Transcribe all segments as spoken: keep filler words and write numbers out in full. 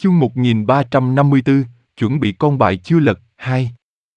Chương một nghìn ba trăm năm mươi tư, chuẩn bị con bài chưa lật, hai.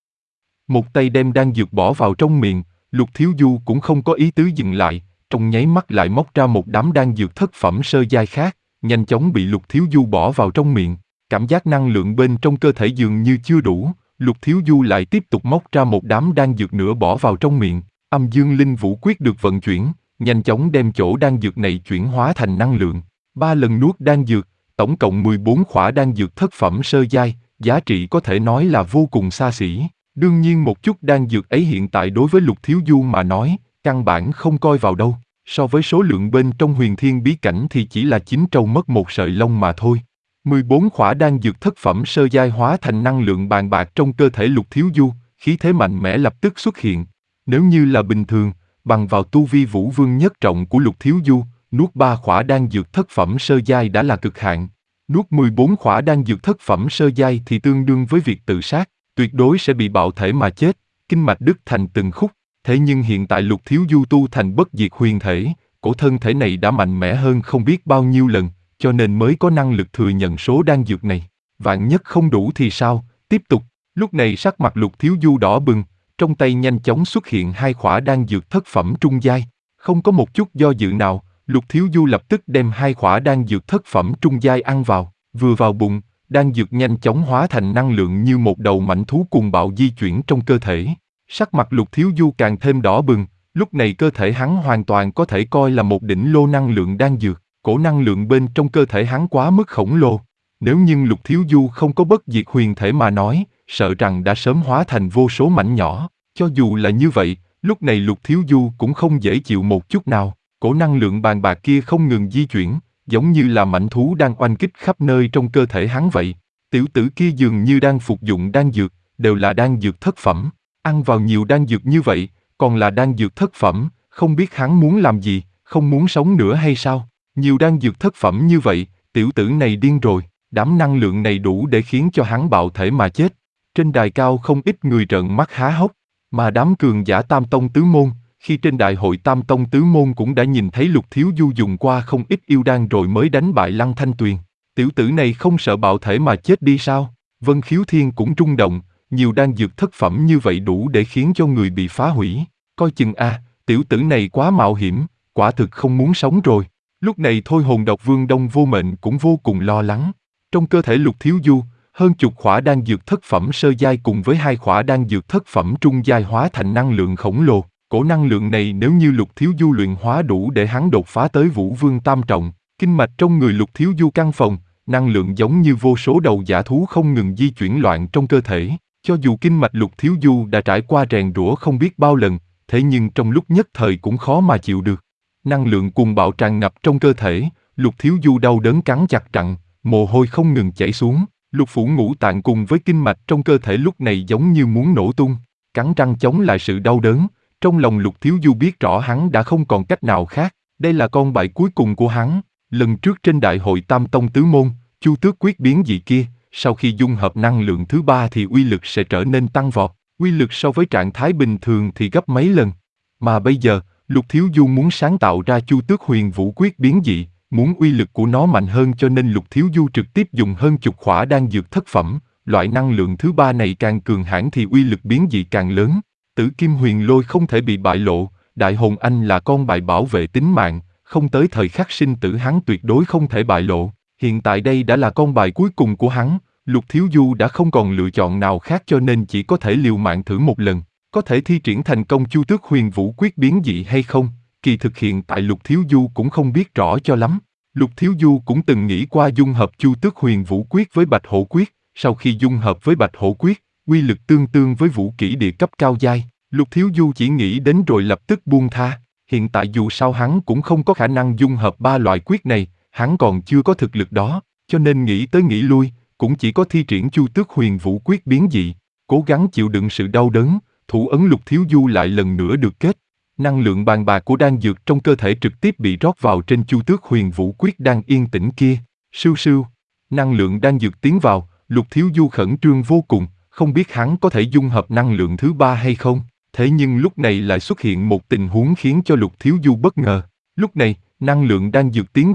Một tay đem đan dược bỏ vào trong miệng, Lục Thiếu Du cũng không có ý tứ dừng lại, trong nháy mắt lại móc ra một đám đan dược thất phẩm sơ giai khác, nhanh chóng bị Lục Thiếu Du bỏ vào trong miệng. Cảm giác năng lượng bên trong cơ thể dường như chưa đủ, Lục Thiếu Du lại tiếp tục móc ra một đám đan dược nữa bỏ vào trong miệng. Âm Dương Linh Vũ Quyết được vận chuyển, nhanh chóng đem chỗ đan dược này chuyển hóa thành năng lượng. Ba lần nuốt đan dược, tổng cộng mười bốn khỏa đan dược thất phẩm sơ giai, giá trị có thể nói là vô cùng xa xỉ. Đương nhiên một chút đan dược ấy hiện tại đối với Lục Thiếu Du mà nói, căn bản không coi vào đâu. So với số lượng bên trong huyền thiên bí cảnh thì chỉ là chín trâu mất một sợi lông mà thôi. mười bốn khỏa đan dược thất phẩm sơ giai hóa thành năng lượng bàn bạc trong cơ thể Lục Thiếu Du, khí thế mạnh mẽ lập tức xuất hiện. Nếu như là bình thường, bằng vào tu vi vũ vương nhất trọng của Lục Thiếu Du, nuốt ba khỏa đan dược thất phẩm sơ giai đã là cực hạn. Nuốt mười bốn khỏa đan dược thất phẩm sơ giai thì tương đương với việc tự sát, tuyệt đối sẽ bị bạo thể mà chết, kinh mạch đứt thành từng khúc. Thế nhưng hiện tại Lục Thiếu Du tu thành bất diệt huyền thể, cổ thân thể này đã mạnh mẽ hơn không biết bao nhiêu lần, cho nên mới có năng lực thừa nhận số đan dược này. Vạn nhất không đủ thì sao, tiếp tục. Lúc này sắc mặt Lục Thiếu Du đỏ bừng, trong tay nhanh chóng xuất hiện hai khỏa đan dược thất phẩm trung giai. Không có một chút do dự nào, Lục Thiếu Du lập tức đem hai khỏa đan dược thất phẩm trung giai ăn vào. Vừa vào bụng, đan dược nhanh chóng hóa thành năng lượng như một đầu mãnh thú cuồng bạo di chuyển trong cơ thể. Sắc mặt Lục Thiếu Du càng thêm đỏ bừng, lúc này cơ thể hắn hoàn toàn có thể coi là một đỉnh lô năng lượng đan dược. Cổ năng lượng bên trong cơ thể hắn quá mức khổng lồ. Nếu như Lục Thiếu Du không có bất diệt huyền thể mà nói, sợ rằng đã sớm hóa thành vô số mảnh nhỏ. Cho dù là như vậy, lúc này Lục Thiếu Du cũng không dễ chịu một chút nào. Cổ năng lượng bàn bạc kia không ngừng di chuyển, giống như là mãnh thú đang oanh kích khắp nơi trong cơ thể hắn vậy. Tiểu tử kia dường như đang phục dụng đan dược, đều là đan dược thất phẩm. Ăn vào nhiều đan dược như vậy, còn là đan dược thất phẩm, không biết hắn muốn làm gì, không muốn sống nữa hay sao? Nhiều đan dược thất phẩm như vậy, tiểu tử này điên rồi, đám năng lượng này đủ để khiến cho hắn bạo thể mà chết. Trên đài cao không ít người trợn mắt há hốc, mà đám cường giả Tam Tông Tứ Môn, khi trên đại hội Tam Tông Tứ Môn cũng đã nhìn thấy Lục Thiếu Du dùng qua không ít yêu đan rồi mới đánh bại Lăng Thanh Tuyền. Tiểu tử này không sợ bạo thể mà chết đi sao? Vân Khiếu Thiên cũng rung động, nhiều đan dược thất phẩm như vậy đủ để khiến cho người bị phá hủy. Coi chừng a, à, tiểu tử này quá mạo hiểm, quả thực không muốn sống rồi. Lúc này Thôi Hồn Độc Vương Đông Vô Mệnh cũng vô cùng lo lắng. Trong cơ thể Lục Thiếu Du, hơn chục khỏa đan dược thất phẩm sơ giai cùng với hai khỏa đan dược thất phẩm trung giai hóa thành năng lượng khổng lồ. Cổ năng lượng này nếu như Lục Thiếu Du luyện hóa đủ để hắn đột phá tới Vũ Vương Tam Trọng, kinh mạch trong người Lục Thiếu Du căng phồng, năng lượng giống như vô số đầu dã thú không ngừng di chuyển loạn trong cơ thể. Cho dù kinh mạch Lục Thiếu Du đã trải qua rèn rũa không biết bao lần, thế nhưng trong lúc nhất thời cũng khó mà chịu được. Năng lượng cuồng bạo tràn ngập trong cơ thể, Lục Thiếu Du đau đớn cắn chặt răng, mồ hôi không ngừng chảy xuống. Lục phủ ngũ tạng cùng với kinh mạch trong cơ thể lúc này giống như muốn nổ tung, cắn răng chống lại sự đau đớn. Trong lòng Lục Thiếu Du biết rõ hắn đã không còn cách nào khác, đây là con bài cuối cùng của hắn. Lần trước trên đại hội Tam Tông Tứ Môn, Chu Tước quyết biến dị kia, sau khi dung hợp năng lượng thứ ba thì uy lực sẽ trở nên tăng vọt, uy lực so với trạng thái bình thường thì gấp mấy lần. Mà bây giờ, Lục Thiếu Du muốn sáng tạo ra Chu Tước huyền vũ quyết biến dị, muốn uy lực của nó mạnh hơn cho nên Lục Thiếu Du trực tiếp dùng hơn chục khỏa đan dược thất phẩm, loại năng lượng thứ ba này càng cường hãn thì uy lực biến dị càng lớn. Tử Kim Huyền Lôi không thể bị bại lộ, Đại Hồn Anh là con bài bảo vệ tính mạng, không tới thời khắc sinh tử hắn tuyệt đối không thể bại lộ. Hiện tại đây đã là con bài cuối cùng của hắn, Lục Thiếu Du đã không còn lựa chọn nào khác cho nên chỉ có thể liều mạng thử một lần. Có thể thi triển thành công Chu Tước huyền vũ quyết biến dị hay không, kỳ thực hiện tại Lục Thiếu Du cũng không biết rõ cho lắm. Lục Thiếu Du cũng từng nghĩ qua dung hợp Chu Tước huyền vũ quyết với Bạch Hổ quyết, sau khi dung hợp với Bạch Hổ quyết, uy lực tương tương với vũ kỹ địa cấp cao giai. Lục Thiếu Du chỉ nghĩ đến rồi lập tức buông tha. Hiện tại dù sao hắn cũng không có khả năng dung hợp ba loại quyết này, hắn còn chưa có thực lực đó, cho nên nghĩ tới nghĩ lui, cũng chỉ có thi triển Chu Tước huyền vũ quyết biến dị, cố gắng chịu đựng sự đau đớn. Thủ ấn Lục Thiếu Du lại lần nữa được kết. Năng lượng bàn bạc của đan dược trong cơ thể trực tiếp bị rót vào trên Chu Tước huyền vũ quyết đang yên tĩnh kia. Sưu sưu, năng lượng đan dược tiến vào, Lục Thiếu Du khẩn trương vô cùng, không biết hắn có thể dung hợp năng lượng thứ ba hay không. Thế nhưng lúc này lại xuất hiện một tình huống khiến cho Lục Thiếu Du bất ngờ. Lúc này, năng lượng đan dược tiến vào,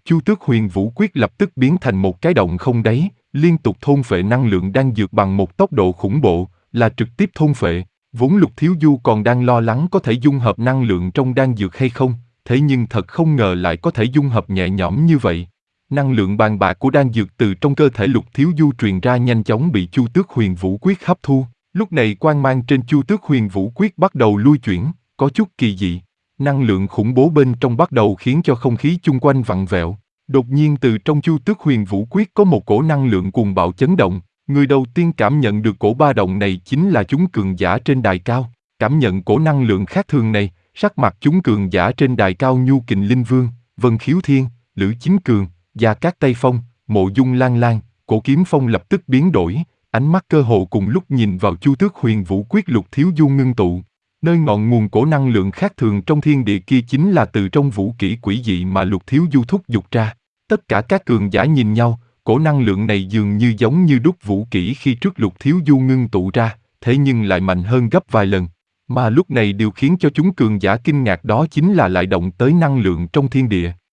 Chu Tước Huyền Vũ Quyết lập tức biến thành một cái động không đáy, liên tục thôn phệ năng lượng đan dược bằng một tốc độ khủng bộ, là trực tiếp thôn phệ. Vốn Lục Thiếu Du còn đang lo lắng có thể dung hợp năng lượng trong đan dược hay không, thế nhưng thật không ngờ lại có thể dung hợp nhẹ nhõm như vậy. Năng lượng bàn bạc của đan dược từ trong cơ thể Lục Thiếu Du truyền ra nhanh chóng bị Chu Tước Huyền Vũ Quyết hấp thu. Lúc này quang mang trên Chu Tước Huyền Vũ Quyết bắt đầu lui chuyển, có chút kỳ dị. Năng lượng khủng bố bên trong bắt đầu khiến cho không khí chung quanh vặn vẹo. Đột nhiên từ trong Chu Tước Huyền Vũ Quyết có một cổ năng lượng cuồng bạo chấn động. Người đầu tiên cảm nhận được cổ ba động này chính là chúng cường giả trên đài cao. Cảm nhận cổ năng lượng khác thường này, sắc mặt chúng cường giả trên đài cao Nhu Kình Linh Vương, Vân Khiếu Thiên, Lữ Chính Cường, Gia Cát Tây Phong, Mộ Dung Lan Lan, Cổ Kiếm Phong lập tức biến đổi, ánh mắt cơ hồ cùng lúc nhìn vào Chu Tước Huyền Vũ Quyết Lục Thiếu Du ngưng tụ. Nơi ngọn nguồn cổ năng lượng khác thường trong thiên địa kia chính là từ trong vũ kỹ quỷ dị mà Lục Thiếu Du thúc giục ra. Tất cả các cường giả nhìn nhau, cổ năng lượng này dường như giống như đúc vũ kỹ khi trước Lục Thiếu Du ngưng tụ ra, thế nhưng lại mạnh hơn gấp vài lần. Mà lúc này điều khiến cho chúng cường giả kinh ngạc đó chính là lại động tới năng lượng trong thiên địa.